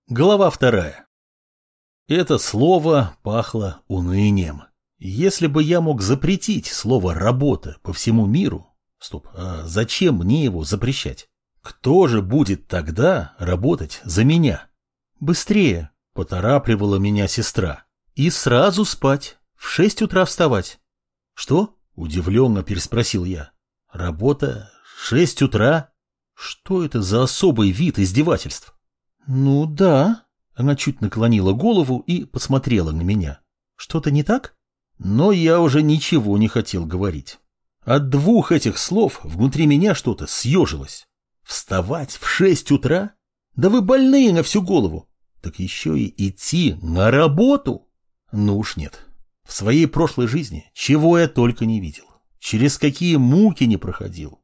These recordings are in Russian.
Глава 2. Это слово пахло унынием. Если бы я мог запретить слово «работа» по всему миру... Стоп, а зачем мне его запрещать? Кто же будет тогда работать за меня? Быстрее, поторапливала меня сестра. И сразу спать, в 6 утра вставать. Что? Удивленно переспросил я. Работа 6 утра? Что это за особый вид издевательств? Ну да. Она чуть наклонила голову и посмотрела на меня. Что-то не так? Но я уже ничего не хотел говорить. От двух этих слов внутри меня что-то съежилось. Вставать в 6 утра? Да вы больные на всю голову. Так еще и идти на работу? Ну уж нет. В своей прошлой жизни чего я только не видел. Через какие муки не проходил.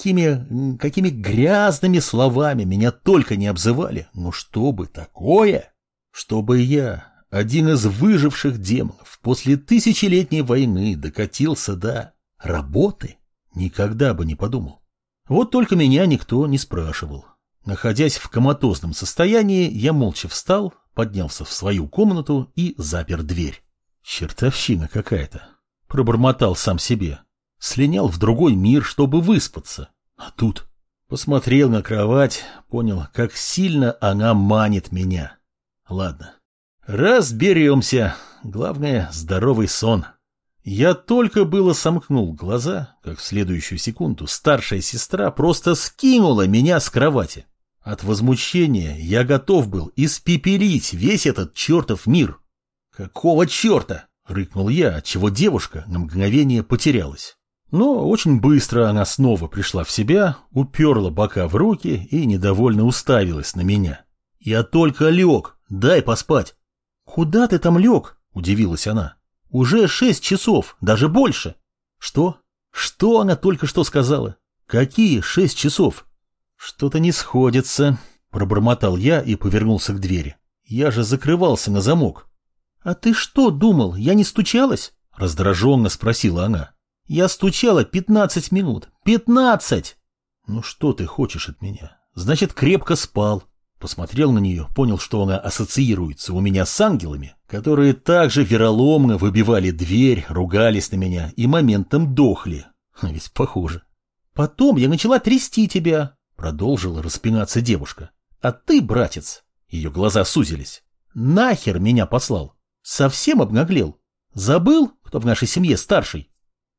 Какими грязными словами меня только не обзывали. Но чтобы такое? Чтобы я, один из выживших демонов, после тысячелетней войны докатился до работы? Никогда бы не подумал. Вот только меня никто не спрашивал. Находясь в коматозном состоянии, я молча встал, поднялся в свою комнату и запер дверь. Чертовщина какая-то. Пробормотал сам себе. Слинял в другой мир, чтобы выспаться. А тут посмотрел на кровать, понял, как сильно она манит меня. Ладно, разберемся. Главное, здоровый сон. Я только было сомкнул глаза, как в следующую секунду старшая сестра просто скинула меня с кровати. От возмущения я готов был испепелить весь этот чертов мир. «Какого черта?» — рыкнул я, отчего девушка на мгновение потерялась. Но очень быстро она снова пришла в себя, уперла бока в руки и недовольно уставилась на меня. «Я только лег, дай поспать». «Куда ты там лег?» — удивилась она. «Уже 6 часов, даже больше». «Что? Что она только что сказала? Какие 6 часов?» «Что-то не сходится», — пробормотал я и повернулся к двери. «Я же закрывался на замок». «А ты что думал, я не стучалась?» — раздраженно спросила она. «Я стучала 15 минут. 15!» «Ну что ты хочешь от меня? Значит, крепко спал». Посмотрел на нее, понял, что она ассоциируется у меня с ангелами, которые также вероломно выбивали дверь, ругались на меня и моментом дохли. Ведь похоже. «Потом я начала трясти тебя», — продолжила распинаться девушка. «А ты, братец», — ее глаза сузились, — «нахер меня послал? Совсем обнаглел? Забыл, кто в нашей семье старший?»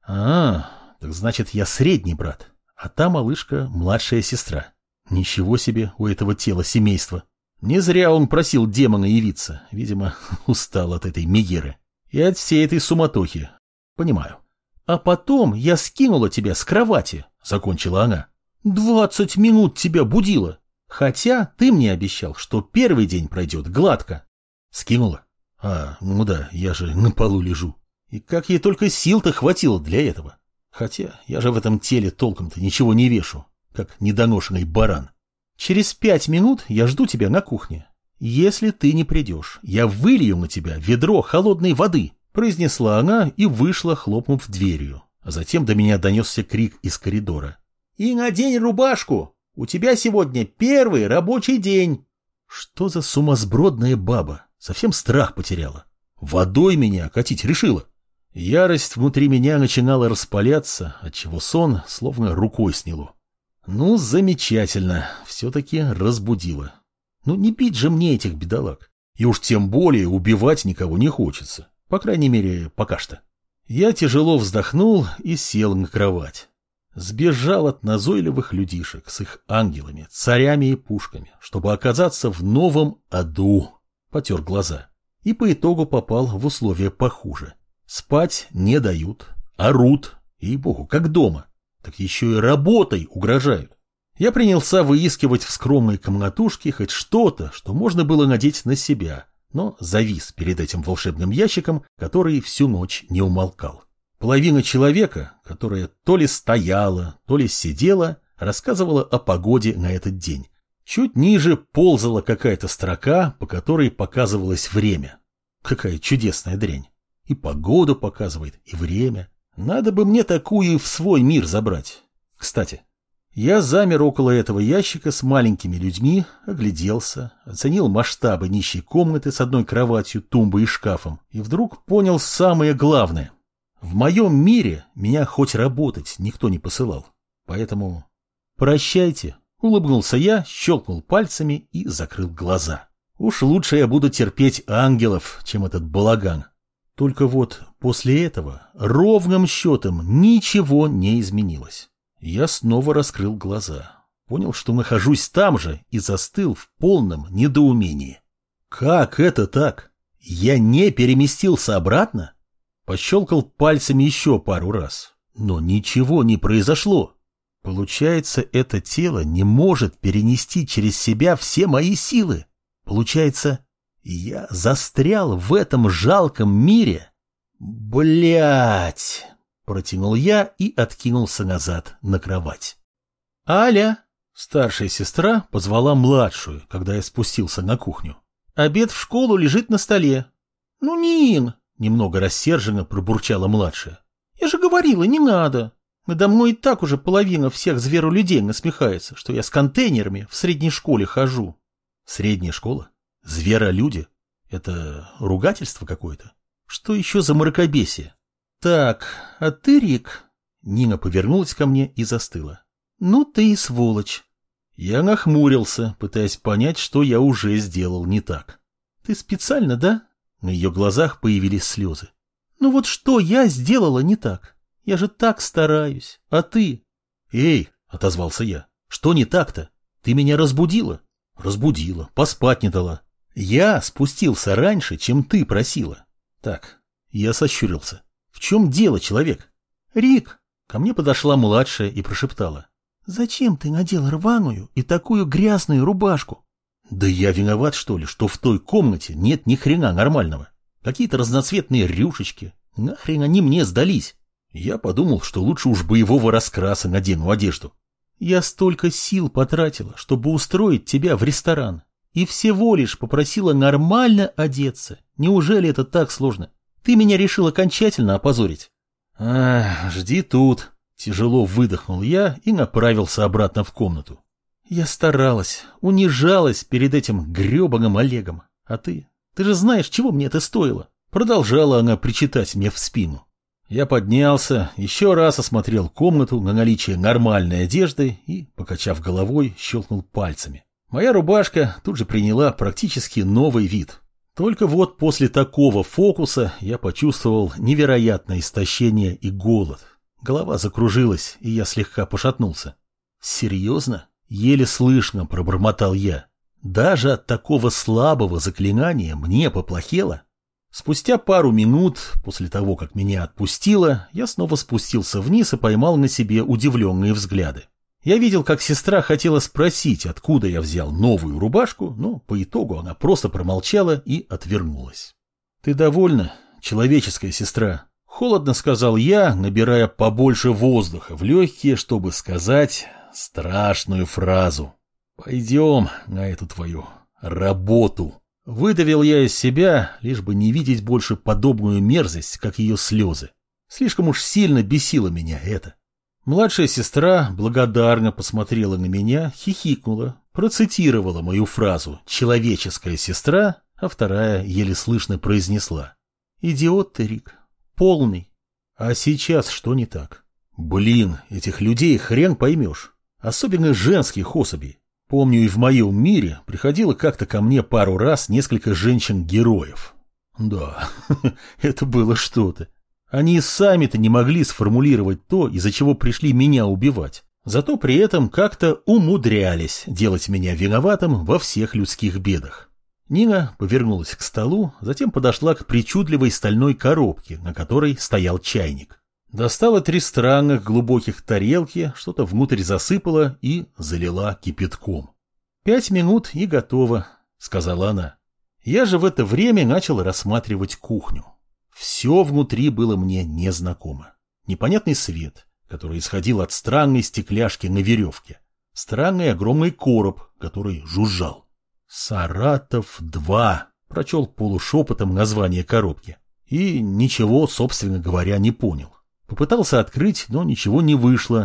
Так значит, я средний брат, а та малышка младшая сестра. Ничего себе у этого тела семейства. Не зря он просил демона явиться, видимо, устал от этой мегеры. И от всей этой суматохи. Понимаю. «А потом я скинула тебя с кровати», — закончила она. 20 минут тебя будила. Хотя ты мне обещал, что первый день пройдет гладко». «Скинула? Ну да, я же на полу лежу. И как ей только сил-то хватило для этого. Хотя я же в этом теле толком-то ничего не вешу, как недоношенный баран. Через 5 минут я жду тебя на кухне. Если ты не придешь, я вылью на тебя ведро холодной воды», — произнесла она и вышла, хлопнув дверью. А затем до меня донесся крик из коридора. «И надень рубашку! У тебя сегодня первый рабочий день!» Что за сумасбродная баба? Совсем страх потеряла. Водой меня окатить решила. Ярость внутри меня начинала распаляться, отчего сон словно рукой сняло. Ну, замечательно, все-таки разбудила. Ну, не бить же мне этих бедолаг. И уж тем более убивать никого не хочется. По крайней мере, пока что. Я тяжело вздохнул и сел на кровать. Сбежал от назойливых людишек с их ангелами, царями и пушками, чтобы оказаться в новом аду. Потер глаза. И по итогу попал в условия похуже. Спать не дают, орут, ей-богу, как дома. Так еще и работой угрожают. Я принялся выискивать в скромной комнатушке хоть что-то, что можно было надеть на себя, но завис перед этим волшебным ящиком, который всю ночь не умолкал. Половина человека, которая то ли стояла, то ли сидела, рассказывала о погоде на этот день. Чуть ниже ползала какая-то строка, по которой показывалось время. Какая чудесная дрянь. И погоду показывает, и время. Надо бы мне такую в свой мир забрать. Кстати, Я замер около этого ящика с маленькими людьми, огляделся, оценил масштабы нищей комнаты с одной кроватью, тумбой и шкафом, и вдруг понял самое главное. В моем мире меня хоть работать никто не посылал. Поэтому прощайте, улыбнулся я, щелкнул пальцами и закрыл глаза. Уж лучше я буду терпеть ангелов, чем этот балаган. Только вот после этого ровным счетом ничего не изменилось. Я снова раскрыл глаза, понял, что нахожусь там же и застыл в полном недоумении. Как это так? Я не переместился обратно? Пощелкал пальцами еще пару раз, но ничего не произошло. Получается, это тело не может перенести через себя все мои силы. Получается, я застрял в этом жалком мире? Блять! Протянул я и откинулся назад на кровать. «Аля!» Старшая сестра позвала младшую, когда я спустился на кухню. «Обед в школу лежит на столе». «Ну, Нин!» Немного рассерженно пробурчала младшая. «Я же говорила, не надо. Надо мной и так уже половина всех зверолюдей насмехается, что я с контейнерами в средней школе хожу». «Средняя школа? Зверолюди? Это ругательство какое-то? Что еще за мракобесие?» «Так, а ты, Рик?» Нина повернулась ко мне и застыла. «Ну ты и сволочь». Я нахмурился, пытаясь понять, что я уже сделал не так. «Ты специально, да?» На ее глазах появились слезы. «Ну вот что я сделала не так? Я же так стараюсь. А ты?» «Эй!» — отозвался я. «Что не так-то? Ты меня разбудила?» «Разбудила, поспать не дала. Я спустился раньше, чем ты просила». «Так, я сощурился. В чем дело, человек?» «Рик!» Ко мне подошла младшая и прошептала. «Зачем ты надел рваную и такую грязную рубашку?» «Да я виноват, что ли, что в той комнате нет ни хрена нормального. Какие-то разноцветные рюшечки. Нахрен они мне сдались? Я подумал, что лучше уж боевого раскраса надену одежду. Я столько сил потратила, чтобы устроить тебя в ресторан. И всего лишь попросила нормально одеться. Неужели это так сложно? Ты меня решил окончательно опозорить?» «Жди тут». Тяжело выдохнул я и направился обратно в комнату. Я старалась, унижалась перед этим гребаным Олегом. А ты же знаешь, чего мне это стоило? Продолжала она причитать мне в спину. Я поднялся, еще раз осмотрел комнату на наличие нормальной одежды и, покачав головой, щелкнул пальцами. Моя рубашка тут же приняла практически новый вид. Только вот после такого фокуса я почувствовал невероятное истощение и голод. Голова закружилась, и я слегка пошатнулся. «Серьезно?» — еле слышно пробормотал я. «Даже от такого слабого заклинания мне поплохело?» Спустя пару минут, после того, как меня отпустило, я снова спустился вниз и поймал на себе удивленные взгляды. Я видел, как сестра хотела спросить, откуда я взял новую рубашку, но по итогу она просто промолчала и отвернулась. «Ты довольна, человеческая сестра?» — холодно сказал я, набирая побольше воздуха в легкие, чтобы сказать страшную фразу. «Пойдем на эту твою работу». Выдавил я из себя, лишь бы не видеть больше подобную мерзость, как ее слезы. Слишком уж сильно бесило меня это. Младшая сестра благодарно посмотрела на меня, хихикнула, процитировала мою фразу «человеческая сестра», а вторая еле слышно произнесла: «Идиот ты, Рик, полный». А сейчас что не так? Блин, этих людей хрен поймешь, особенно женских особей. Помню, и в моем мире приходило как-то ко мне пару раз несколько женщин-героев. Да, это было что-то. Они сами-то не могли сформулировать то, из-за чего пришли меня убивать. Зато при этом как-то умудрялись делать меня виноватым во всех людских бедах. Нина повернулась к столу, затем подошла к причудливой стальной коробке, на которой стоял чайник. Достала 3 странных глубоких тарелки, что-то внутрь засыпала и залила кипятком. 5 минут и готово, сказала она. Я же в это время начал рассматривать кухню. Все внутри было мне незнакомо. Непонятный свет, который исходил от странной стекляшки на веревке. Странный огромный короб, который жужжал. «Саратов-2», прочел полушепотом название коробки. И ничего, собственно говоря, не понял. Попытался открыть, но ничего не вышло.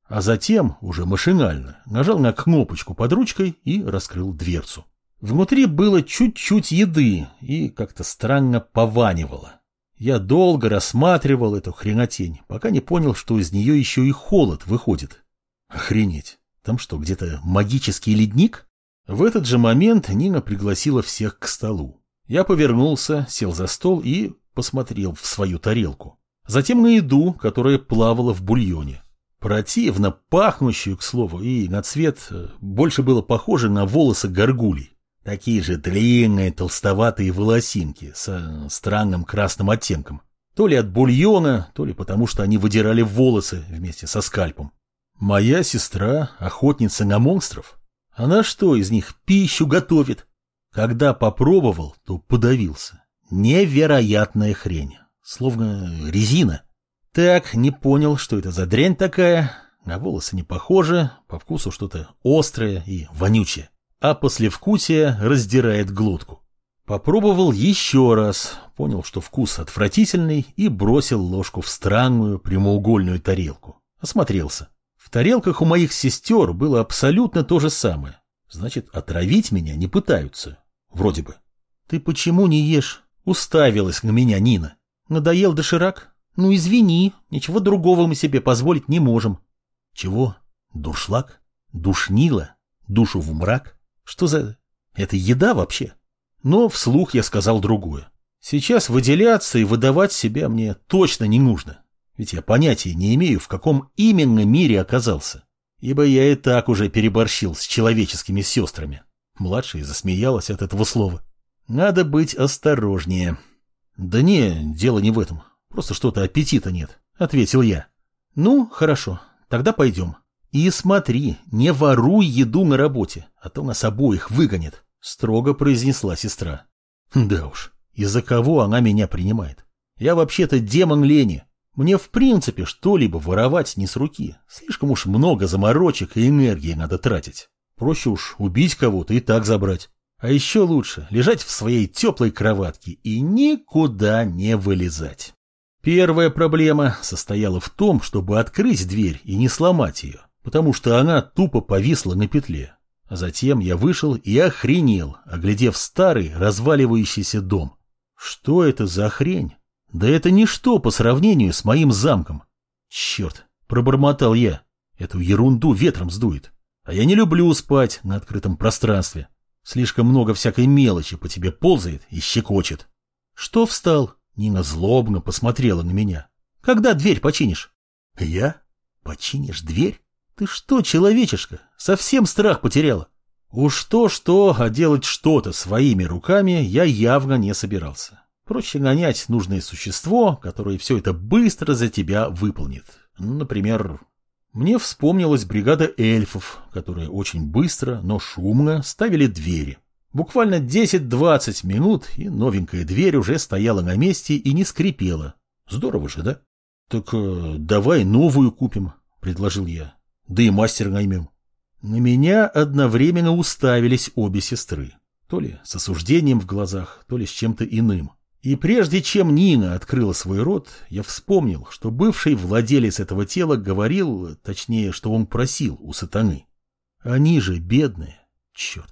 А затем, уже машинально, нажал на кнопочку под ручкой и раскрыл дверцу. Внутри было чуть-чуть еды и как-то странно пованивало. Я долго рассматривал эту хренотень, пока не понял, что из нее еще и холод выходит. Охренеть, там что, где-то магический ледник? В этот же момент Нина пригласила всех к столу. Я повернулся, сел за стол и посмотрел в свою тарелку. Затем на еду, которая плавала в бульоне. Противно пахнущую, к слову, и на цвет больше было похоже на волосы горгулей. Такие же длинные толстоватые волосинки с странным красным оттенком. То ли от бульона, то ли потому, что они выдирали волосы вместе со скальпом. Моя сестра — охотница на монстров. Она что, из них пищу готовит? Когда попробовал, то подавился. Невероятная хрень. Словно резина. Так, не понял, что это за дрянь такая. На волосы не похоже, по вкусу что-то острое и вонючее. А послевкусие раздирает глотку. Попробовал еще раз, понял, что вкус отвратительный, и бросил ложку в странную прямоугольную тарелку. Осмотрелся. В тарелках у моих сестер было абсолютно то же самое. Значит, отравить меня не пытаются. Вроде бы. «Ты почему не ешь?» — уставилась на меня Нина. «Надоел доширак? Ну извини, ничего другого мы себе позволить не можем». «Чего? Дуршлаг? Душнило? Душу в мрак? Что за... Это еда вообще?» Но вслух я сказал другое. Сейчас выделяться и выдавать себя мне точно не нужно. Ведь я понятия не имею, в каком именно мире оказался. Ибо я и так уже переборщил с человеческими сестрами. Младшая засмеялась от этого слова. Надо быть осторожнее. Да не, дело не в этом. Просто что-то аппетита нет, ответил я. Ну, хорошо, тогда пойдем. И смотри, не воруй еду на работе, а то нас обоих выгонят, строго произнесла сестра. Да уж, из-за кого она меня принимает? Я вообще-то демон лени. Мне в принципе что-либо воровать не с руки. Слишком уж много заморочек и энергии надо тратить. Проще уж убить кого-то и так забрать. А еще лучше лежать в своей теплой кроватке и никуда не вылезать. Первая проблема состояла в том, чтобы открыть дверь и не сломать ее, потому что она тупо повисла на петле. А затем я вышел и охренел, оглядев старый разваливающийся дом. Что это за хрень? Да это ничто по сравнению с моим замком. Черт, пробормотал я. Эту ерунду ветром сдует. А я не люблю спать на открытом пространстве. Слишком много всякой мелочи по тебе ползает и щекочет. Что встал? Нина злобно посмотрела на меня. Когда дверь починишь? Я? Починишь дверь? Ты что, человечишка, совсем страх потеряла? Уж то-что, а делать что-то своими руками я явно не собирался. Проще нанять нужное существо, которое все это быстро за тебя выполнит. Например, мне вспомнилась бригада эльфов, которые очень быстро, но шумно ставили двери. Буквально 10-20 минут, и новенькая дверь уже стояла на месте и не скрипела. Здорово же, да? Так давай новую купим, предложил я. Да и мастера наймем. На меня одновременно уставились обе сестры. То ли с осуждением в глазах, то ли с чем-то иным. И прежде чем Нина открыла свой рот, я вспомнил, что бывший владелец этого тела говорил, точнее, что он просил у сатаны. Они же бедные, черт,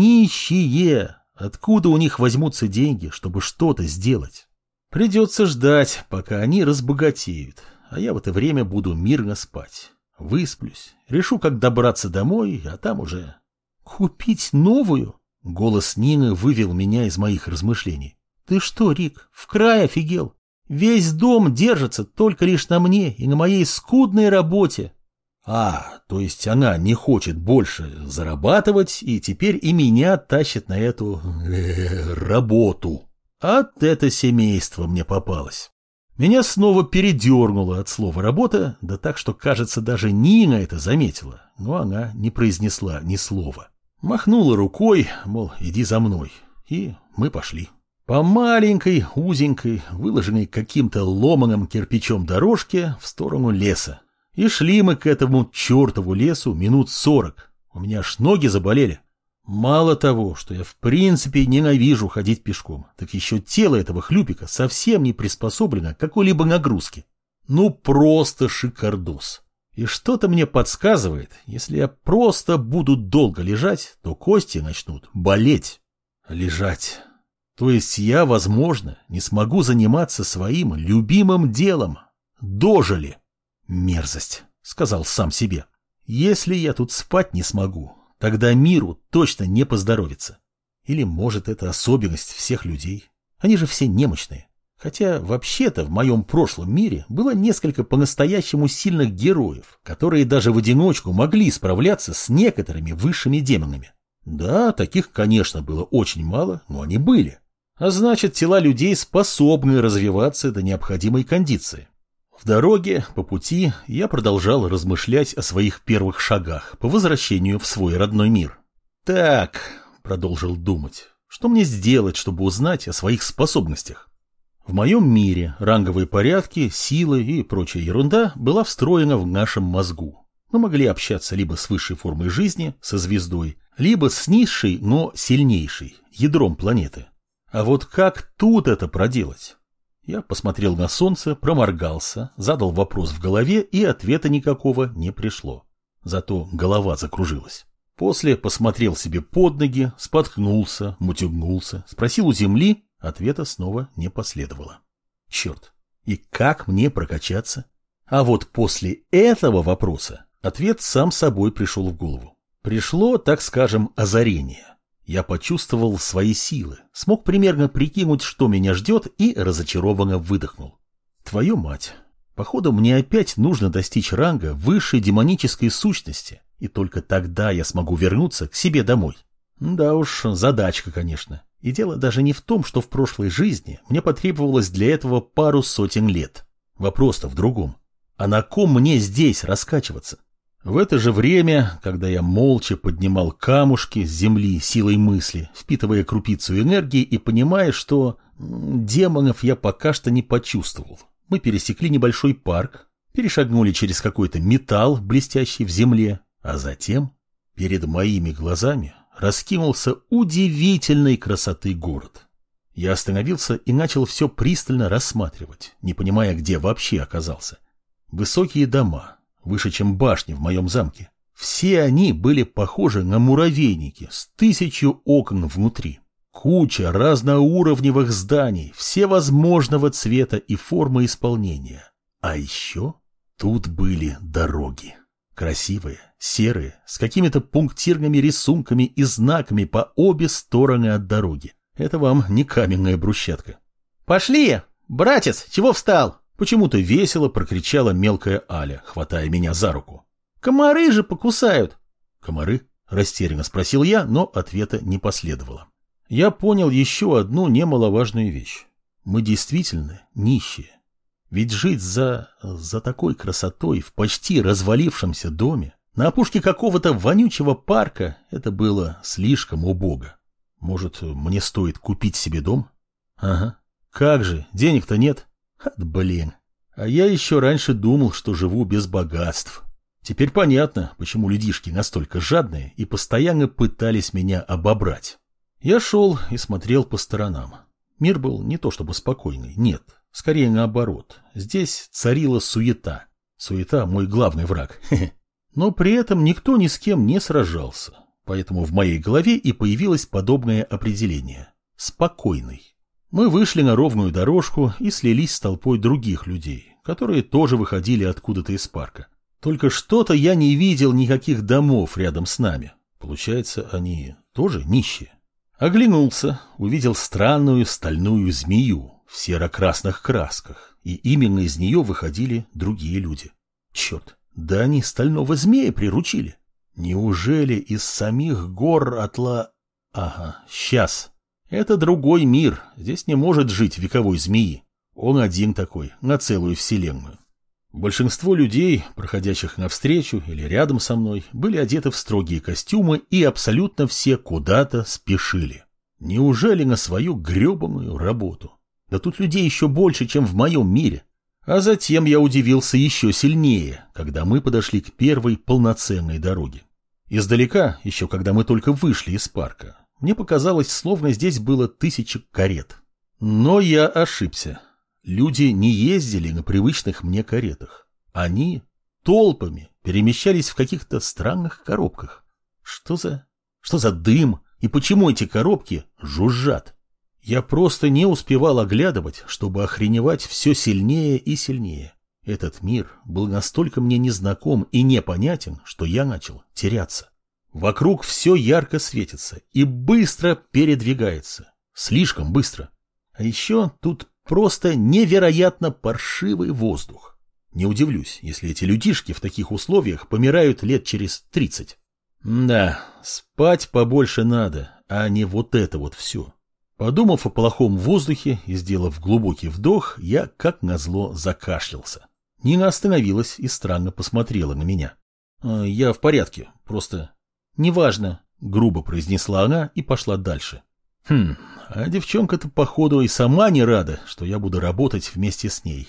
нищие. Откуда у них возьмутся деньги, чтобы что-то сделать? Придется ждать, пока они разбогатеют, а я в это время буду мирно спать. Высплюсь, решу, как добраться домой, а там уже... Купить новую? Голос Нины вывел меня из моих размышлений. Ты что, Рик, в край офигел? Весь дом держится только лишь на мне и на моей скудной работе. То есть она не хочет больше зарабатывать и теперь и меня тащит на эту работу. Это семейство мне попалось. Меня снова передернуло от слова «работа», да так, что, кажется, даже Нина это заметила, но она не произнесла ни слова. Махнула рукой, мол, иди за мной, и мы пошли. По маленькой, узенькой, выложенной каким-то ломаным кирпичом дорожке в сторону леса. И шли мы к этому чертову лесу минут 40. У меня аж ноги заболели. Мало того, что я в принципе ненавижу ходить пешком, так еще тело этого хлюпика совсем не приспособлено к какой-либо нагрузке. Ну просто шикардос. И что-то мне подсказывает, если я просто буду долго лежать, то кости начнут болеть. Лежать. То есть я, возможно, не смогу заниматься своим любимым делом. Дожили. Мерзость, сказал сам себе. Если я тут спать не смогу, тогда миру точно не поздоровится. Или, может, это особенность всех людей. Они же все немощные. Хотя, вообще-то, в моем прошлом мире было несколько по-настоящему сильных героев, которые даже в одиночку могли справляться с некоторыми высшими демонами. Да, таких, конечно, было очень мало, но они были. А значит, тела людей способны развиваться до необходимой кондиции. В дороге, по пути, я продолжал размышлять о своих первых шагах по возвращению в свой родной мир. «Так», — продолжил думать, — «что мне сделать, чтобы узнать о своих способностях?» В моем мире ранговые порядки, силы и прочая ерунда была встроена в нашем мозгу. Мы могли общаться либо с высшей формой жизни, со звездой, либо с низшей, но сильнейшей, ядром планеты. А вот как тут это проделать? Я посмотрел на солнце, проморгался, задал вопрос в голове, и ответа никакого не пришло. Зато голова закружилась. После посмотрел себе под ноги, споткнулся, мутюгнулся, спросил у земли, ответа снова не последовало. Черт, и как мне прокачаться? А вот после этого вопроса ответ сам собой пришел в голову. Пришло, так скажем, озарение. Я почувствовал свои силы, смог примерно прикинуть, что меня ждет, и разочарованно выдохнул. Твою мать, походу мне опять нужно достичь ранга высшей демонической сущности, и только тогда я смогу вернуться к себе домой. Да уж, задачка, конечно. И дело даже не в том, что в прошлой жизни мне потребовалось для этого пару сотен лет. Вопрос-то в другом. А на ком мне здесь раскачиваться? В это же время, когда я молча поднимал камушки с земли силой мысли, впитывая крупицу энергии и понимая, что демонов я пока что не почувствовал, мы пересекли небольшой парк, перешагнули через какой-то металл, блестящий в земле, а затем перед моими глазами раскинулся удивительной красоты город. Я остановился и начал все пристально рассматривать, не понимая, где вообще оказался. Высокие дома, выше, чем башни в моем замке. Все они были похожи на муравейники с 1000 окон внутри. Куча разноуровневых зданий, всевозможного цвета и формы исполнения. А еще тут были дороги. Красивые, серые, с какими-то пунктирными рисунками и знаками по обе стороны от дороги. Это вам не каменная брусчатка. «Пошли! Братец, чего встал?» Почему-то весело прокричала мелкая Аля, хватая меня за руку. «Комары же покусают!» «Комары?» – растерянно спросил я, но ответа не последовало. Я понял еще одну немаловажную вещь. Мы действительно нищие. Ведь жить за такой красотой в почти развалившемся доме, на опушке какого-то вонючего парка, это было слишком убого. Может, мне стоит купить себе дом? Ага. Как же, денег-то нет. Блин. А я еще раньше думал, что живу без богатств. Теперь понятно, почему людишки настолько жадные и постоянно пытались меня обобрать. Я шел и смотрел по сторонам. Мир был не то чтобы спокойный, нет. Скорее наоборот. Здесь царила суета. Суета – мой главный враг. Но при этом никто ни с кем не сражался. Поэтому в моей голове и появилось подобное определение. Спокойный. Мы вышли на ровную дорожку и слились с толпой других людей, которые тоже выходили откуда-то из парка. Только что-то я не видел никаких домов рядом с нами. Получается, они тоже нищие. Оглянулся, увидел странную стальную змею в серо-красных красках, и именно из нее выходили другие люди. Черт, да они стального змея приручили. Неужели из самих гор Ага, сейчас. Это другой мир, здесь не может жить вековой змеи. Он один такой, на целую вселенную. Большинство людей, проходящих навстречу или рядом со мной, были одеты в строгие костюмы, и абсолютно все куда-то спешили. Неужели на свою гребаную работу? Да тут людей еще больше, чем в моем мире. А затем я удивился еще сильнее, когда мы подошли к первой полноценной дороге. Издалека, еще когда мы только вышли из парка, мне показалось, словно здесь было 1000 карет. Но я ошибся. Люди не ездили на привычных мне каретах. Они толпами перемещались в каких-то странных коробках. Что за дым? И почему эти коробки жужжат? Я просто не успевал оглядывать, чтобы охреневать все сильнее и сильнее. Этот мир был настолько мне незнаком и непонятен, что я начал теряться. Вокруг все ярко светится и быстро передвигается. Слишком быстро. А еще тут просто невероятно паршивый воздух. Не удивлюсь, если эти людишки в таких условиях помирают лет через 30. Да, спать побольше надо, а не вот это вот все. Подумав о плохом воздухе и сделав глубокий вдох, я, как назло, закашлялся. Нина остановилась и странно посмотрела на меня. «Я в порядке, просто...» «Неважно», — грубо произнесла она и пошла дальше. А девчонка-то, походу, и сама не рада, что я буду работать вместе с ней.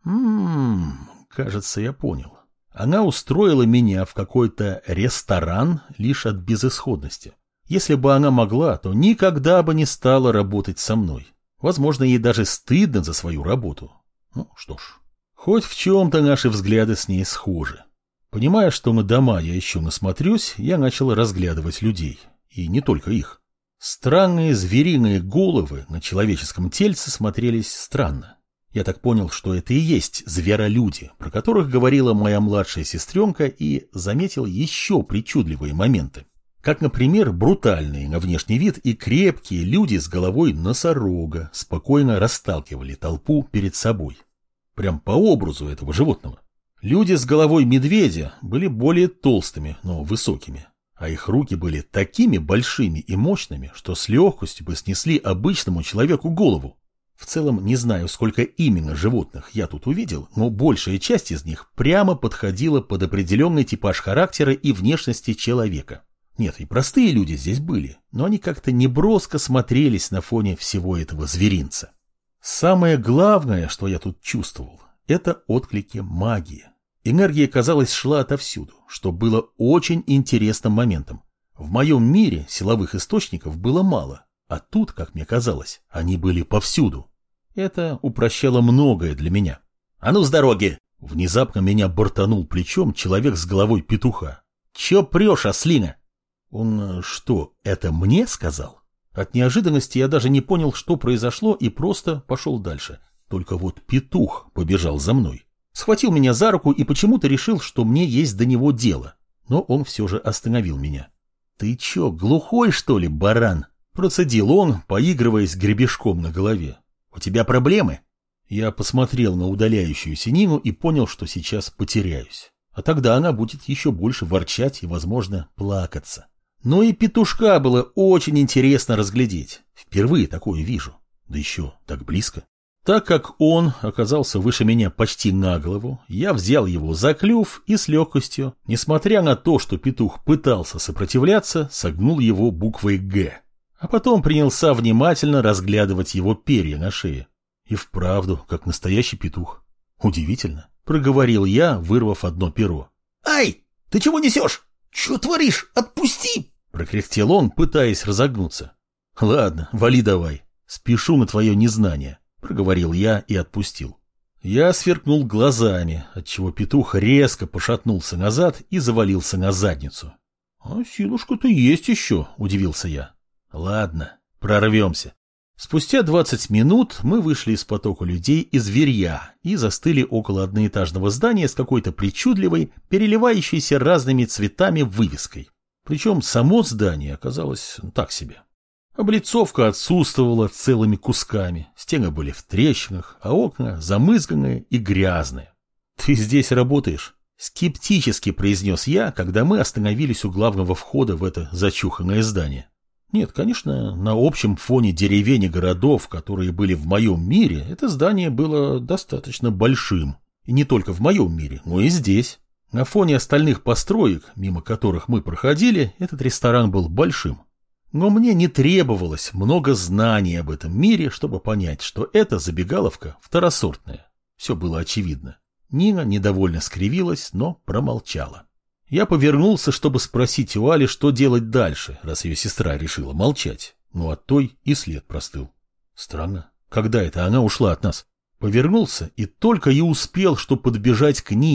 Кажется, я понял. Она устроила меня в какой-то ресторан лишь от безысходности. Если бы она могла, то никогда бы не стала работать со мной. Возможно, ей даже стыдно за свою работу. Ну, что ж, хоть в чем-то наши взгляды с ней схожи. Понимая, что на дома я еще насмотрюсь, я начал разглядывать людей. И не только их. Странные звериные головы на человеческом тельце смотрелись странно. Я так понял, что это и есть зверолюди, про которых говорила моя младшая сестренка, и заметил еще причудливые моменты. Как, например, брутальные на внешний вид и крепкие люди с головой носорога спокойно расталкивали толпу перед собой. Прям по образу этого животного. Люди с головой медведя были более толстыми, но высокими. А их руки были такими большими и мощными, что с легкостью бы снесли обычному человеку голову. В целом не знаю, сколько именно животных я тут увидел, но большая часть из них прямо подходила под определенный типаж характера и внешности человека. Нет, и простые люди здесь были, но они как-то неброско смотрелись на фоне всего этого зверинца. Самое главное, что я тут чувствовал, это отклики магии. Энергия, казалось, шла отовсюду, что было очень интересным моментом. В моем мире силовых источников было мало, а тут, как мне казалось, они были повсюду. Это упрощало многое для меня. «А ну с дороги!» Внезапно меня бортанул плечом человек с головой петуха. «Че прешь, ослина?» Он что, это мне сказал? От неожиданности я даже не понял, что произошло, и просто пошел дальше. Только вот петух побежал за мной. Схватил меня за руку и почему-то решил, что мне есть до него дело. Но он все же остановил меня. «Ты че, глухой, что ли, баран?» Процедил он, поигрываясь гребешком на голове. «У тебя проблемы?» Я посмотрел на удаляющуюся Нину и понял, что сейчас потеряюсь. А тогда она будет еще больше ворчать и, возможно, плакаться. Но и петушка было очень интересно разглядеть. Впервые такое вижу. Да еще так близко. Так как он оказался выше меня почти на голову, я взял его за клюв и с легкостью, несмотря на то, что петух пытался сопротивляться, согнул его буквой «Г». А потом принялся внимательно разглядывать его перья на шее. И вправду, как настоящий петух. Удивительно, проговорил я, вырвав одно перо. «Ай, ты чего несешь? Че творишь? Отпусти!» Прокряхтел он, пытаясь разогнуться. «Ладно, вали давай, спешу на твое незнание», проговорил я и отпустил. Я сверкнул глазами, отчего петух резко пошатнулся назад и завалился на задницу. «А силушка-то есть еще», удивился я. «Ладно, прорвемся». Спустя 20 минут мы вышли из потока людей и зверья и застыли около одноэтажного здания с какой-то причудливой, переливающейся разными цветами вывеской. Причем само здание оказалось так себе. Облицовка отсутствовала целыми кусками, стены были в трещинах, а окна замызганные и грязные. «Ты здесь работаешь?» — скептически произнес я, когда мы остановились у главного входа в это зачуханное здание. Нет, конечно, на общем фоне деревень и городов, которые были в моем мире, это здание было достаточно большим. И не только в моем мире, но и здесь. На фоне остальных построек, мимо которых мы проходили, этот ресторан был большим. Но мне не требовалось много знаний об этом мире, чтобы понять, что эта забегаловка второсортная. Все было очевидно. Нина недовольно скривилась, но промолчала. Я повернулся, чтобы спросить у Али, что делать дальше, раз ее сестра решила молчать. Но от той и след простыл. Странно, когда это она ушла от нас? Повернулся и только и успел, что подбежать к Нине,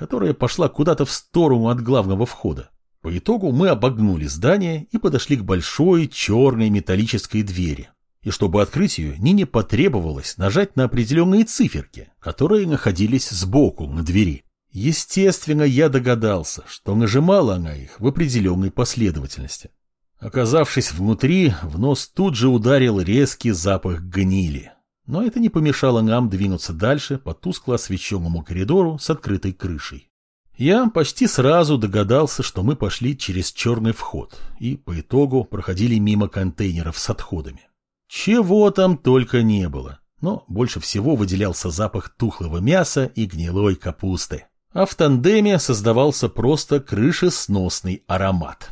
которая пошла куда-то в сторону от главного входа. По итогу мы обогнули здание и подошли к большой черной металлической двери. И чтобы открыть ее, Нине потребовалось нажать на определенные циферки, которые находились сбоку на двери. Естественно, я догадался, что нажимала она их в определенной последовательности. Оказавшись внутри, в нос тут же ударил резкий запах гнили. Но это не помешало нам двинуться дальше по тускло освещенному коридору с открытой крышей. Я почти сразу догадался, что мы пошли через черный вход и по итогу проходили мимо контейнеров с отходами. Чего там только не было, но больше всего выделялся запах тухлого мяса и гнилой капусты. А в тандеме создавался просто крышесносный аромат.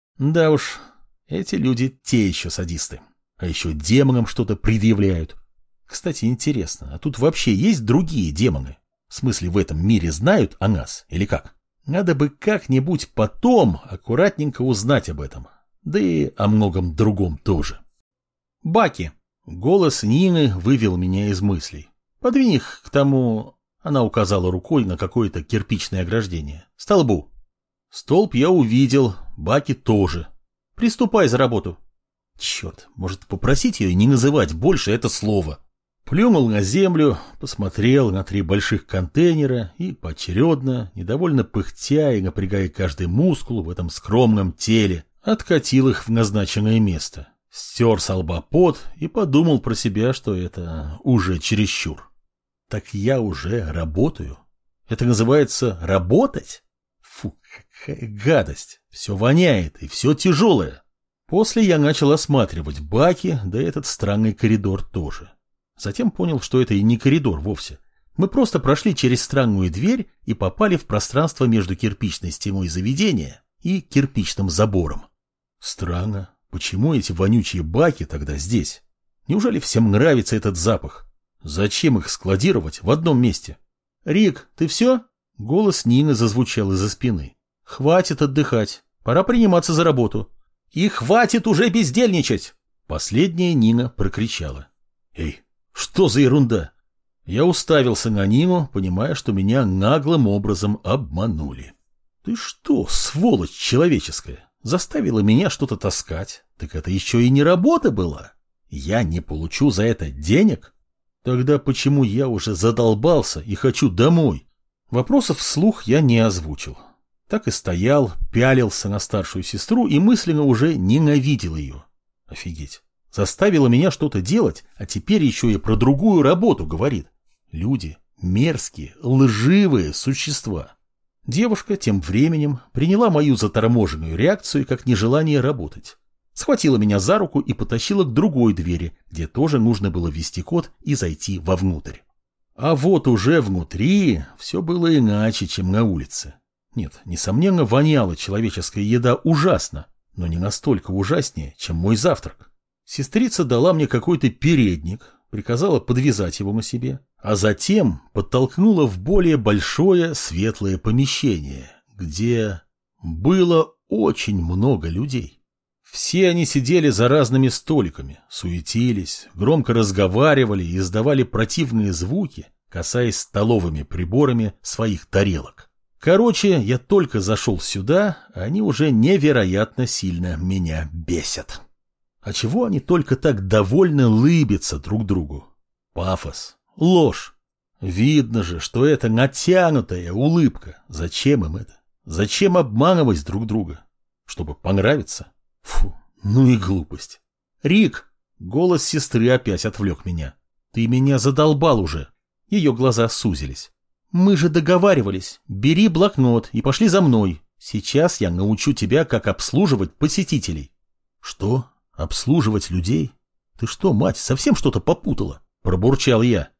Да уж, эти люди те еще садисты. А еще демонам что-то предъявляют. Кстати, интересно, а тут вообще есть другие демоны? В смысле, в этом мире знают о нас или как? Надо бы как-нибудь потом аккуратненько узнать об этом. Да и о многом другом тоже. «Баки!» Голос Нины вывел меня из мыслей. «Подвинь их к тому...» Она указала рукой на какое-то кирпичное ограждение. «Столбу». Столб я увидел, Баки тоже. «Приступай за работу». Черт, может попросить ее не называть больше это слово? Плюнул на землю, посмотрел на 3 больших контейнера и поочередно, недовольно пыхтя и напрягая каждый мускул в этом скромном теле, откатил их в назначенное место. Стер со лба пот и подумал про себя, что это уже чересчур. Так я уже работаю? Это называется работать? Фу, какая гадость. Все воняет и все тяжелое. После я начал осматривать баки, да и этот странный коридор тоже. Затем понял, что это и не коридор вовсе. Мы просто прошли через странную дверь и попали в пространство между кирпичной стеной заведения и кирпичным забором. Странно, почему эти вонючие баки тогда здесь? Неужели всем нравится этот запах? Зачем их складировать в одном месте? «Рик, ты все?» Голос Нины зазвучал из-за спины. «Хватит отдыхать, пора приниматься за работу». «И хватит уже бездельничать!» Последняя Нина прокричала. «Эй, что за ерунда?» Я уставился на Нину, понимая, что меня наглым образом обманули. «Ты что, сволочь человеческая, заставила меня что-то таскать? Так это еще и не работа была. Я не получу за это денег? Тогда почему я уже задолбался и хочу домой?» Вопросов вслух я не озвучил. Так и стоял, пялился на старшую сестру и мысленно уже ненавидел ее. Офигеть. Заставила меня что-то делать, а теперь еще и про другую работу говорит. Люди мерзкие, лживые существа. Девушка тем временем приняла мою заторможенную реакцию как нежелание работать. Схватила меня за руку и потащила к другой двери, где тоже нужно было ввести код и зайти вовнутрь. А вот уже внутри все было иначе, чем на улице. Нет, несомненно, воняла человеческая еда ужасно, но не настолько ужаснее, чем мой завтрак. Сестрица дала мне какой-то передник, приказала подвязать его на себе, а затем подтолкнула в более большое светлое помещение, где было очень много людей. Все они сидели за разными столиками, суетились, громко разговаривали и издавали противные звуки, касаясь столовыми приборами своих тарелок. Короче, я только зашел сюда, а они уже невероятно сильно меня бесят. А чего они только так довольно лыбятся друг другу? Пафос, ложь. Видно же, что это натянутая улыбка. Зачем им это? Зачем обманывать друг друга? Чтобы понравиться? Фу, ну и глупость. «Рик!» Голос сестры опять отвлек меня. «Ты меня задолбал уже!» Ее глаза сузились. «Мы же договаривались. Бери блокнот и пошли за мной. Сейчас я научу тебя, как обслуживать посетителей». «Что? Обслуживать людей? Ты что, мать, совсем что-то попутала?» Пробурчал я.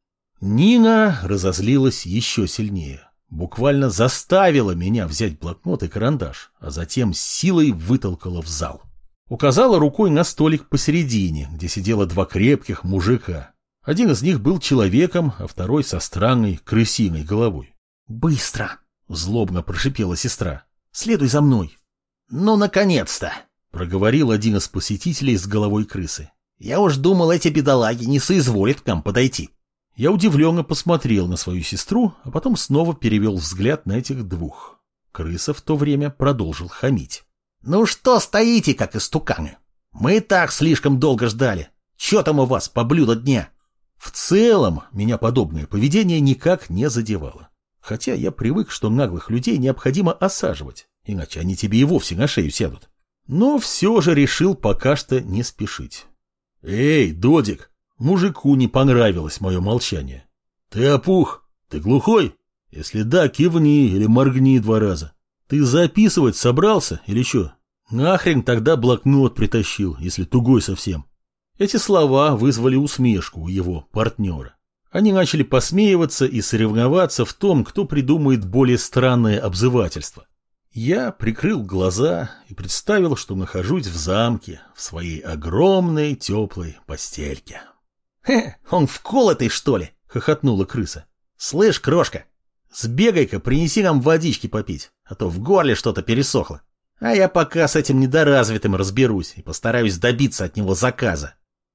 Нина разозлилась еще сильнее. Буквально заставила меня взять блокнот и карандаш, а затем с силой вытолкала в зал. Указала рукой на столик посередине, где сидело 2 крепких мужика. Один из них был человеком, а второй со странной крысиной головой. «Быстро!» — злобно прошипела сестра. «Следуй за мной!» «Ну, наконец-то!» — проговорил один из посетителей с головой крысы. «Я уж думал, эти бедолаги не соизволят к нам подойти». Я удивленно посмотрел на свою сестру, а потом снова перевел взгляд на этих двух. Крыса в то время продолжил хамить. «Ну что стоите, как истуканы? Мы и так слишком долго ждали. Че там у вас по блюду дня?» В целом, меня подобное поведение никак не задевало. Хотя я привык, что наглых людей необходимо осаживать, иначе они тебе и вовсе на шею сядут. Но все же решил пока что не спешить. «Эй, Додик, мужику не понравилось мое молчание. Ты опух? Ты глухой? Если да, кивни или моргни 2 раза. Ты записывать собрался или что? Нахрен тогда блокнот притащил, если тугой совсем?» Эти слова вызвали усмешку у его партнера. Они начали посмеиваться и соревноваться в том, кто придумает более странное обзывательство. Я прикрыл глаза и представил, что нахожусь в замке, в своей огромной теплой постельке. Он вколотый, что ли?» — хохотнула крыса. «Слышь, крошка, сбегай-ка, принеси нам водички попить, а то в горле что-то пересохло. А я пока с этим недоразвитым разберусь и постараюсь добиться от него заказа».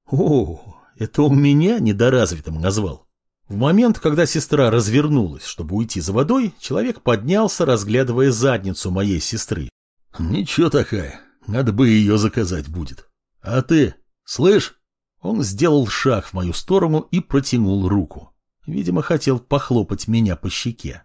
О, это он меня недоразвитым назвал. В момент, когда сестра развернулась, чтобы уйти за водой, человек поднялся, разглядывая задницу моей сестры. «Ничего такая, надо бы ее заказать будет. А ты, слышь?» Он сделал шаг в мою сторону и протянул руку. Видимо, хотел похлопать меня по щеке.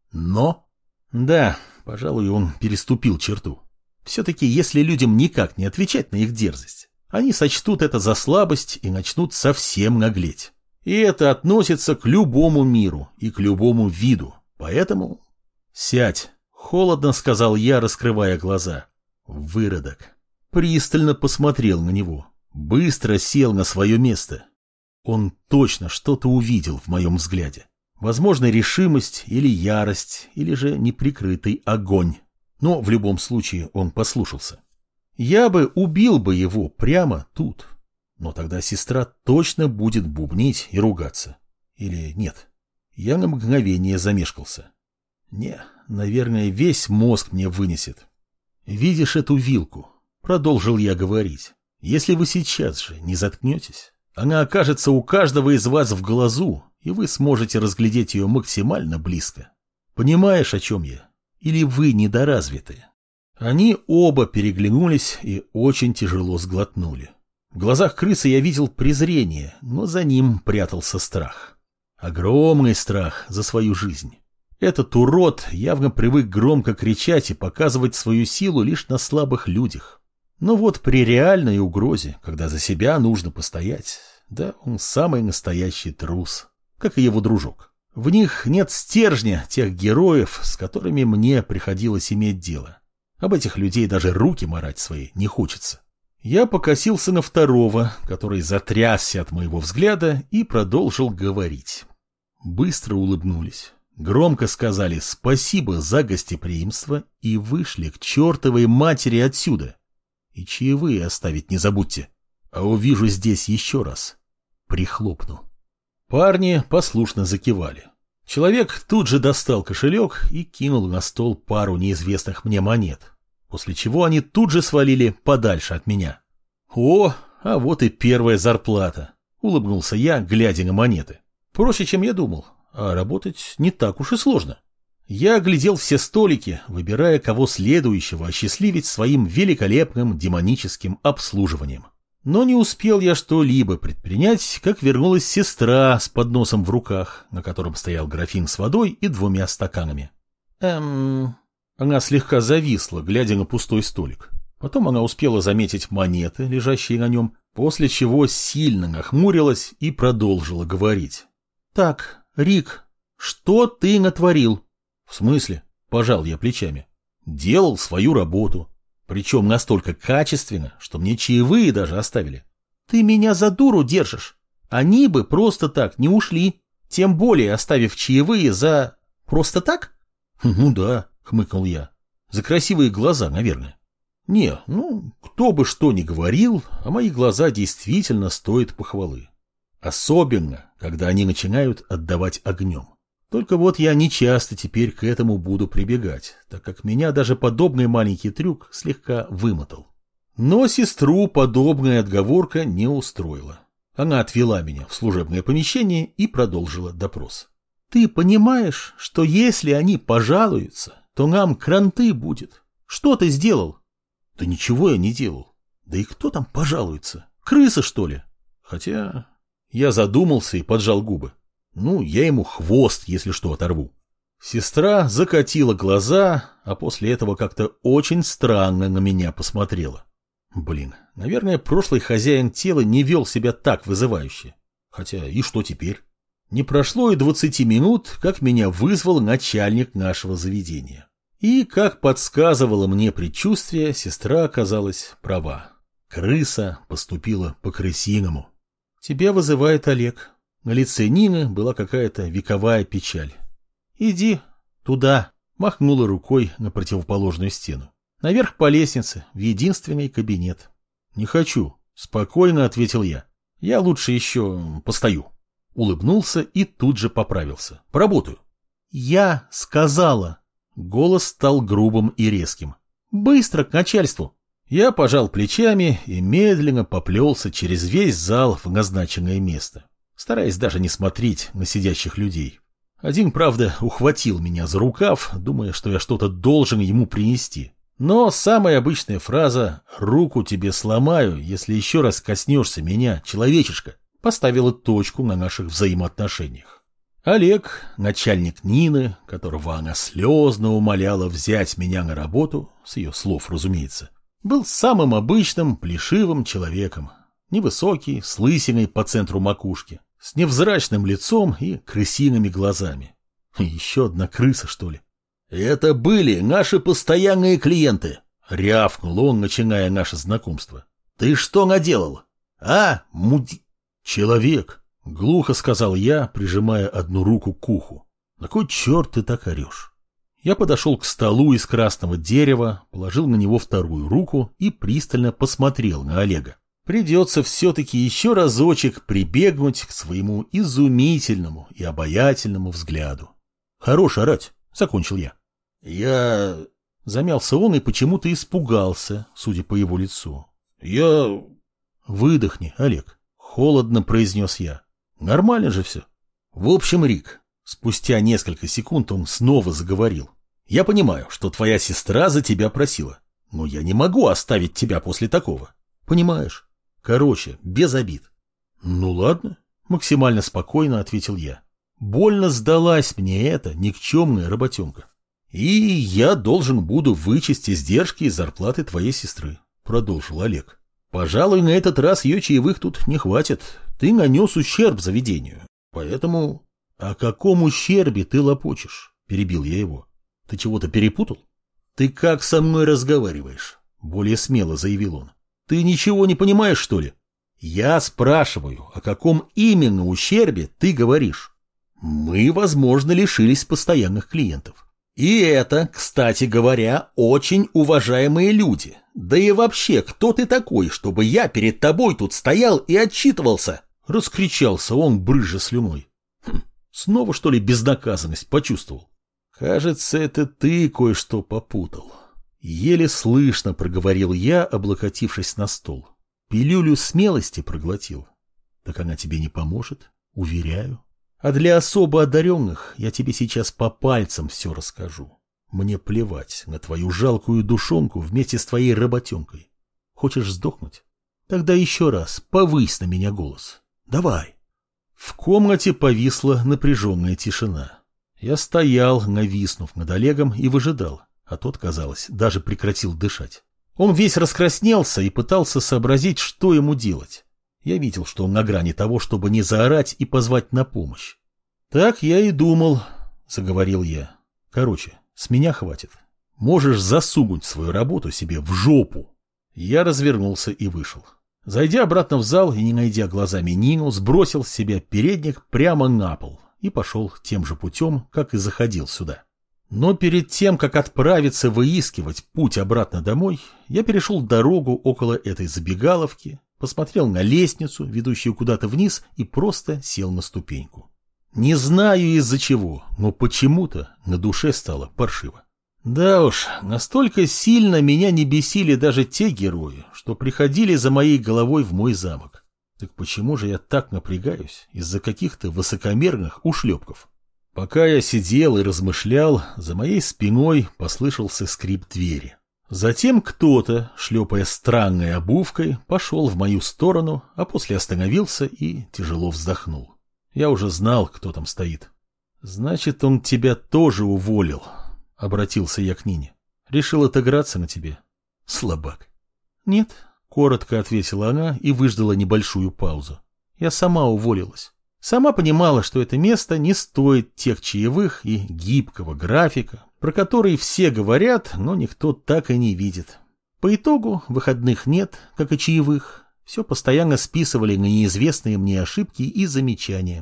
Но... Да, пожалуй, он переступил черту. Все-таки, если людям никак не отвечать на их дерзость, они сочтут это за слабость и начнут совсем наглеть. И это относится к любому миру и к любому виду. Поэтому... «Сядь», — холодно сказал я, раскрывая глаза. Выродок. Пристально посмотрел на него. Быстро сел на свое место. Он точно что-то увидел в моем взгляде. Возможно, решимость или ярость, или же неприкрытый огонь. Но в любом случае он послушался. Я бы убил бы его прямо тут. Но тогда сестра точно будет бубнить и ругаться. Или нет? Я на мгновение замешкался. Не, наверное, весь мозг мне вынесет. «Видишь эту вилку?» — продолжил я говорить. «Если вы сейчас же не заткнетесь, она окажется у каждого из вас в глазу, и вы сможете разглядеть ее максимально близко. Понимаешь, о чем я? Или вы недоразвитые?» Они оба переглянулись и очень тяжело сглотнули. В глазах крысы я видел презрение, но за ним прятался страх. Огромный страх за свою жизнь. Этот урод явно привык громко кричать и показывать свою силу лишь на слабых людях. Но вот при реальной угрозе, когда за себя нужно постоять, да, он самый настоящий трус, как и его дружок. В них нет стержня тех героев, с которыми мне приходилось иметь дело. Об этих людей даже руки марать свои не хочется. Я покосился на второго, который затрясся от моего взгляда и продолжил говорить. Быстро улыбнулись, громко сказали «спасибо за гостеприимство» и вышли к чертовой матери отсюда. И чаевые оставить не забудьте, а увижу здесь еще раз. Прихлопну. Парни послушно закивали. Человек тут же достал кошелек и кинул на стол пару неизвестных мне монет, после чего они тут же свалили подальше от меня. «О, а вот и первая зарплата», — улыбнулся я, глядя на монеты. «Проще, чем я думал, а работать не так уж и сложно». Я оглядел все столики, выбирая, кого следующего осчастливить своим великолепным демоническим обслуживанием. Но не успел я что-либо предпринять, как вернулась сестра с подносом в руках, на котором стоял графин с водой и 2 стаканами. Она слегка зависла, глядя на пустой столик. Потом она успела заметить монеты, лежащие на нем, после чего сильно нахмурилась и продолжила говорить. «Так, Рик, что ты натворил?» «В смысле?» – пожал я плечами. «Делал свою работу. Причем настолько качественно, что мне чаевые даже оставили». «Ты меня за дуру держишь. Они бы просто так не ушли. Тем более оставив чаевые за... просто так?» «Ну да», — хмыкнул я. «За красивые глаза, наверное». «Не, ну, кто бы что ни говорил, а мои глаза действительно стоят похвалы. Особенно, когда они начинают отдавать огнем. Только вот я не часто теперь к этому буду прибегать, так как меня даже подобный маленький трюк слегка вымотал. Но сестру подобная отговорка не устроила. Она отвела меня в служебное помещение и продолжила допрос. Ты понимаешь, что если они пожалуются, то нам кранты будет? Что ты сделал? Да ничего я не делал. Да и кто там пожалуется? Крыса, что ли? Хотя... Я задумался и поджал губы. Ну, я ему хвост, если что, оторву. Сестра закатила глаза, а после этого как-то очень странно на меня посмотрела. Блин, наверное, прошлый хозяин тела не вел себя так вызывающе. Хотя и что теперь? Не прошло и 20 минут, как меня вызвал начальник нашего заведения. И, как подсказывало мне предчувствие, сестра оказалась права. Крыса поступила по-крысиному. Тебя вызывает Олег. На лице Нины была какая-то вековая печаль. Иди туда, махнула рукой на противоположную стену. Наверх по лестнице, в единственный кабинет. Не хочу, спокойно ответил я. Я лучше еще постою. Улыбнулся и тут же поправился. Поработаю. Я сказала. Голос стал грубым и резким. Быстро к начальству. Я пожал плечами и медленно поплелся через весь зал в назначенное место, стараясь даже не смотреть на сидящих людей. Один, правда, ухватил меня за рукав, думая, что я что-то должен ему принести. Но самая обычная фраза «руку тебе сломаю, если еще раз коснешься меня, человечишка», поставила точку на наших взаимоотношениях. Олег, начальник Нины, которого она слезно умоляла взять меня на работу, с ее слов, разумеется, был самым обычным плешивым человеком. Невысокий, с лысиной по центру макушки, с невзрачным лицом и крысиными глазами. Еще одна крыса, что ли? «Это были наши постоянные клиенты», — рявкнул он, начиная наше знакомство. «Ты что наделал? А, «Человек», — глухо сказал я, прижимая одну руку к уху. «На кой черт ты так орешь?» Я подошел к столу из красного дерева, положил на него вторую руку и пристально посмотрел на Олега. Придется все-таки еще разочек прибегнуть к своему изумительному и обаятельному взгляду. «Хорош орать», — закончил я. «Я...» — замялся он и почему-то испугался, судя по его лицу. «Я...» «Выдохни, Олег», — холодно произнес я. «Нормально же все». «В общем, Рик...» Спустя несколько секунд он снова заговорил. «Я понимаю, что твоя сестра за тебя просила, но я не могу оставить тебя после такого. Понимаешь? Короче, без обид». «Ну ладно», — максимально спокойно ответил я. «Больно сдалась мне эта никчемная работенка. И я должен буду вычесть издержки из зарплаты твоей сестры», — продолжил Олег. «Пожалуй, на этот раз ее чаевых тут не хватит. Ты нанес ущерб заведению. Поэтому...» «О каком ущербе ты лопочешь?» — перебил я его. «Ты чего-то перепутал?» «Ты как со мной разговариваешь?» — более смело заявил он. «Ты ничего не понимаешь, что ли?» «Я спрашиваю, о каком именно ущербе ты говоришь?» «Мы, возможно, лишились постоянных клиентов. И это, кстати говоря, очень уважаемые люди. Да и вообще, кто ты такой, чтобы я перед тобой тут стоял и отчитывался?» — раскричался он, брызжа слюной. Снова, что ли, безнаказанность почувствовал? Кажется, это ты кое-что попутал. Еле слышно проговорил я, облокотившись на стол. Пилюлю смелости проглотил. Так она тебе не поможет, уверяю. А для особо одаренных я тебе сейчас по пальцам все расскажу. Мне плевать на твою жалкую душонку вместе с твоей работенкой. Хочешь сдохнуть? Тогда еще раз повысь на меня голос. Давай. В комнате повисла напряженная тишина. Я стоял, нависнув над Олегом, и выжидал, а тот, казалось, даже прекратил дышать. Он весь раскраснелся и пытался сообразить, что ему делать. Я видел, что он на грани того, чтобы не заорать и позвать на помощь. «Так я и думал», — заговорил я. «Короче, с меня хватит. Можешь засунуть свою работу себе в жопу». Я развернулся и вышел. Зайдя обратно в зал и не найдя глазами Нину, сбросил с себя передник прямо на пол и пошел тем же путем, как и заходил сюда. Но перед тем, как отправиться выискивать путь обратно домой, я перешел дорогу около этой забегаловки, посмотрел на лестницу, ведущую куда-то вниз, и просто сел на ступеньку. Не знаю из-за чего, но почему-то на душе стало паршиво. Да уж, настолько сильно меня не бесили даже те герои, что приходили за моей головой в мой замок. Так почему же я так напрягаюсь из-за каких-то высокомерных ушлепков? Пока я сидел и размышлял, за моей спиной послышался скрип двери. Затем кто-то, шлепая странной обувкой, пошел в мою сторону, а после остановился и тяжело вздохнул. Я уже знал, кто там стоит. «Значит, он тебя тоже уволил», — обратился я к Нине. «Решил отыграться на тебе. Слабак». «Нет», — коротко ответила она и выждала небольшую паузу. «Я сама уволилась. Сама понимала, что это место не стоит тех чаевых и гибкого графика, про который все говорят, но никто так и не видит. По итогу выходных нет, как и чаевых. Все постоянно списывали на неизвестные мне ошибки и замечания».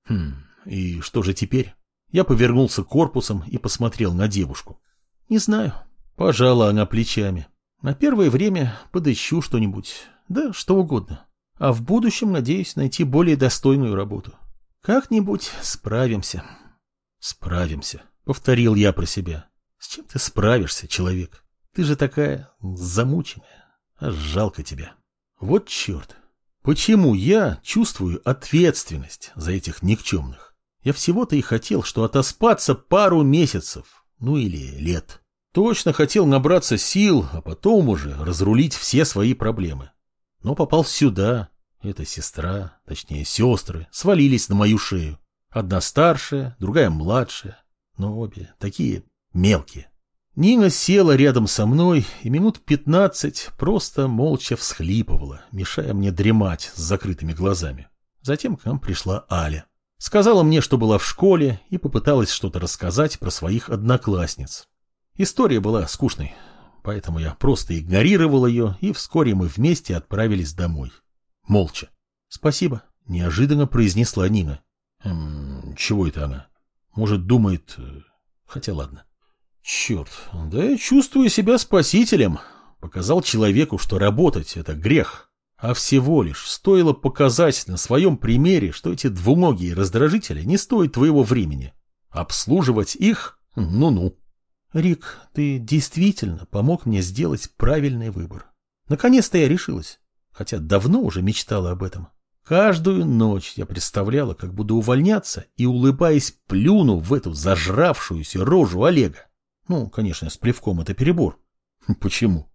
И что же теперь? Я повернулся корпусом и посмотрел на девушку. «Не знаю». Пожала она плечами. «На первое время подыщу что-нибудь, да что угодно. А в будущем надеюсь найти более достойную работу. Как-нибудь справимся». «Справимся», — повторил я про себя. «С чем ты справишься, человек? Ты же такая замученная. Аж жалко тебя». Вот черт. Почему я чувствую ответственность за этих никчемных? Я всего-то и хотел, что отоспаться пару месяцев, ну или лет. Точно хотел набраться сил, а потом уже разрулить все свои проблемы. Но попал сюда. Эта сестра, точнее сестры, свалились на мою шею. Одна старшая, другая младшая, но обе такие мелкие. Нина села рядом со мной и минут 15 просто молча всхлипывала, мешая мне дремать с закрытыми глазами. Затем к нам пришла Аля. Сказала мне, что была в школе, и попыталась что-то рассказать про своих одноклассниц. История была скучной, поэтому я просто игнорировал ее, и вскоре мы вместе отправились домой. Молча. «Спасибо», — неожиданно произнесла Нина. Чего это она? Может, думает... Хотя ладно. Черт, да я чувствую себя спасителем. Показал человеку, что работать — это грех. А всего лишь стоило показать на своем примере, что эти двуногие раздражители не стоят твоего времени. Обслуживать их — ну-ну. Рик, ты действительно помог мне сделать правильный выбор. Наконец-то я решилась, хотя давно уже мечтала об этом. Каждую ночь я представляла, как буду увольняться и, улыбаясь, плюну в эту зажравшуюся рожу Олега. Ну, конечно, с плевком это перебор. Почему?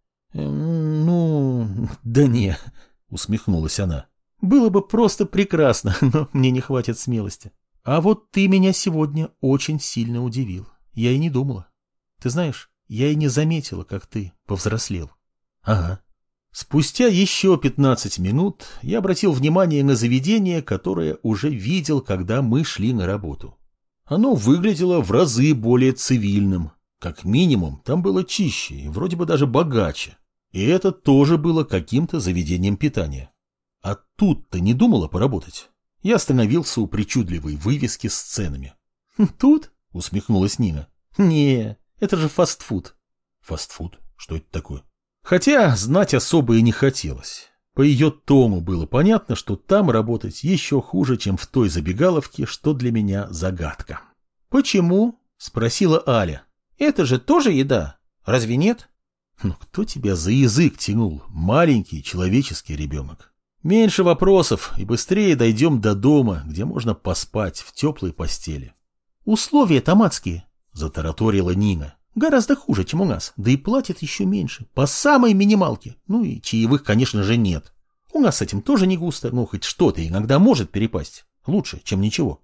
Да не... Усмехнулась она. Было бы просто прекрасно, но мне не хватит смелости. А вот ты меня сегодня очень сильно удивил. Я и не думала. Ты знаешь, я и не заметила, как ты повзрослел. Ага. Спустя еще 15 минут я обратил внимание на заведение, которое уже видел, когда мы шли на работу. Оно выглядело в разы более цивильным. Как минимум, там было чище и вроде бы даже богаче. И это тоже было каким-то заведением питания. А тут ты не думала поработать? Я остановился у причудливой вывески с ценами. «Тут?» — усмехнулась Нина. «Не, это же фастфуд». «Фастфуд? Что это такое?» Хотя знать особо и не хотелось. По ее тону было понятно, что там работать еще хуже, чем в той забегаловке, что для меня загадка. «Почему?» — спросила Аля. «Это же тоже еда, разве нет?» «Ну кто тебя за язык тянул, маленький человеческий ребенок? Меньше вопросов и быстрее дойдем до дома, где можно поспать в теплой постели». «Условия томатские», — затараторила Нина. «Гораздо хуже, чем у нас, да и платят еще меньше, по самой минималке. Ну и чаевых, конечно же, нет. У нас с этим тоже не густо, но хоть что-то иногда может перепасть. Лучше, чем ничего».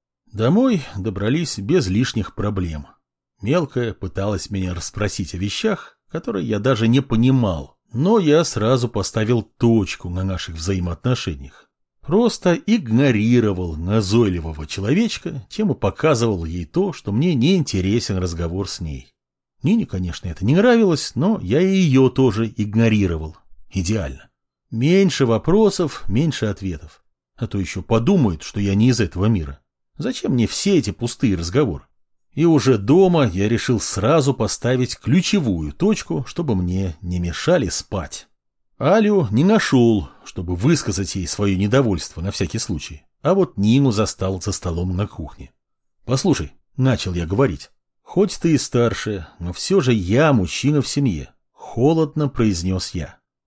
Домой добрались без лишних проблем. Мелкая пыталась меня расспросить о вещах, которые я даже не понимал, но я сразу поставил точку на наших взаимоотношениях. Просто игнорировал назойливого человечка, чем и показывал ей то, что мне не интересен разговор с ней. Нине, конечно, это не нравилось, но я и ее тоже игнорировал. Идеально. Меньше вопросов, меньше ответов. А то еще подумают, что я не из этого мира. Зачем мне все эти пустые разговоры? И уже дома я решил сразу поставить ключевую точку, чтобы мне не мешали спать. Алю не нашел, чтобы высказать ей свое недовольство на всякий случай, а вот Нину застал за столом на кухне. «Послушай», — начал я говорить, — «хоть ты и старшая, но все же я мужчина в семье», — холодно произнес я.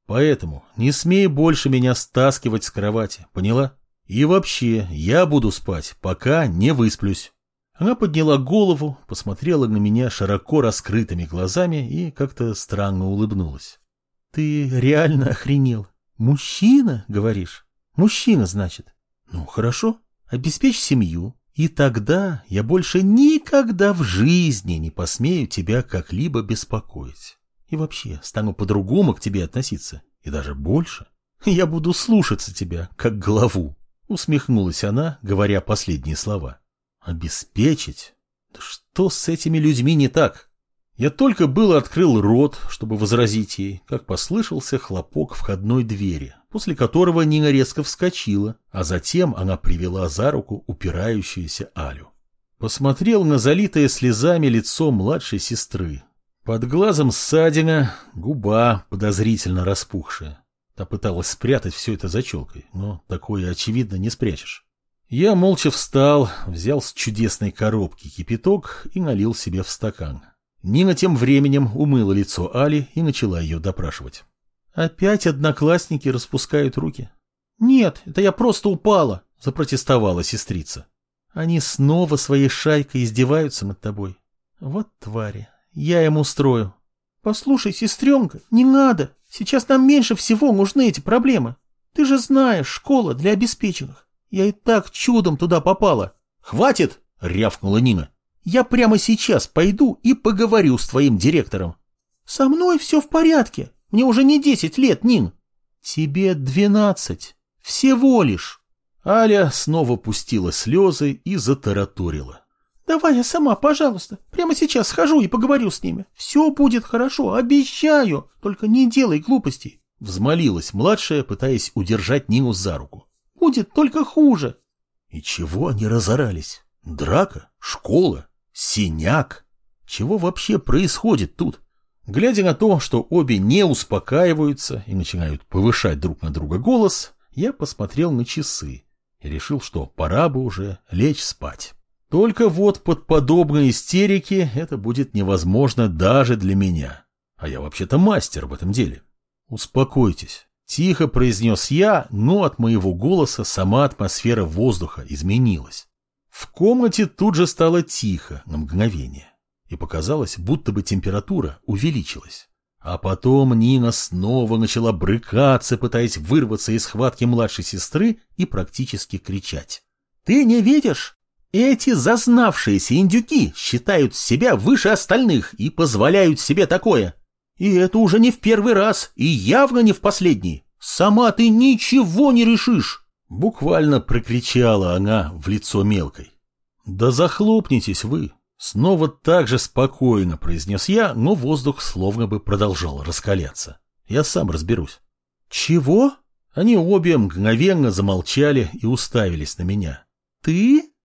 Поэтому не смей больше меня стаскивать с кровати, поняла? И вообще, я буду спать, пока не высплюсь. Она подняла голову, посмотрела на меня широко раскрытыми глазами и как-то странно улыбнулась. Ты реально охренел? Мужчина, говоришь? Мужчина, значит. Ну, хорошо, обеспечь семью, и тогда я больше никогда в жизни не посмею тебя как-либо беспокоить. И вообще, стану по-другому к тебе относиться, и даже больше. Я буду слушаться тебя, как главу. Усмехнулась она, говоря последние слова. Обеспечить? Да что с этими людьми не так? Я только было открыл рот, чтобы возразить ей, как послышался хлопок входной двери, после которого Нина резко вскочила, а затем она привела за руку упирающуюся Алю. Посмотрел на залитое слезами лицо младшей сестры. Под глазом ссадина, губа подозрительно распухшая. Та пыталась спрятать все это за челкой, но такое, очевидно, не спрячешь. Я молча встал, взял с чудесной коробки кипяток и налил себе в стакан. Нина тем временем умыла лицо Али и начала ее допрашивать. «Опять одноклассники распускают руки?» «Нет, это я просто упала», — запротестовала сестрица. «Они снова своей шайкой издеваются над тобой. Вот твари, я им устрою». «Послушай, сестренка, не надо. Сейчас нам меньше всего нужны эти проблемы. Ты же знаешь, школа для обеспеченных. Я и так чудом туда попала». «Хватит!» — рявкнула Нина. «Я прямо сейчас пойду и поговорю с твоим директором». «Со мной все в порядке. Мне уже не 10 лет, Нин». «Тебе 12. Всего лишь». Аля снова пустила слезы и затараторила. «Давай я сама, пожалуйста. Прямо сейчас схожу и поговорю с ними. Все будет хорошо, обещаю. Только не делай глупостей». Взмолилась младшая, пытаясь удержать Нину за руку. «Будет только хуже». И чего они разорались? Драка? Школа? Синяк? Чего вообще происходит тут? Глядя на то, что обе не успокаиваются и начинают повышать друг на друга голос, я посмотрел на часы и решил, что пора бы уже лечь спать. Только вот под подобные истерики это будет невозможно даже для меня. А я вообще-то мастер в этом деле. Успокойтесь. Тихо произнес я, но от моего голоса сама атмосфера воздуха изменилась. В комнате тут же стало тихо на мгновение, и показалось, будто бы температура увеличилась. А потом Нина снова начала брыкаться, пытаясь вырваться из схватки младшей сестры и практически кричать. «Ты не видишь? Эти зазнавшиеся индюки считают себя выше остальных и позволяют себе такое. И это уже не в первый раз, и явно не в последний. Сама ты ничего не решишь!» Буквально прокричала она в лицо мелкой. «Да захлопнитесь вы!» Снова так же спокойно произнес я, но воздух словно бы продолжал раскаляться. Я сам разберусь. «Чего?» Они обе мгновенно замолчали и уставились на меня. «Ты?»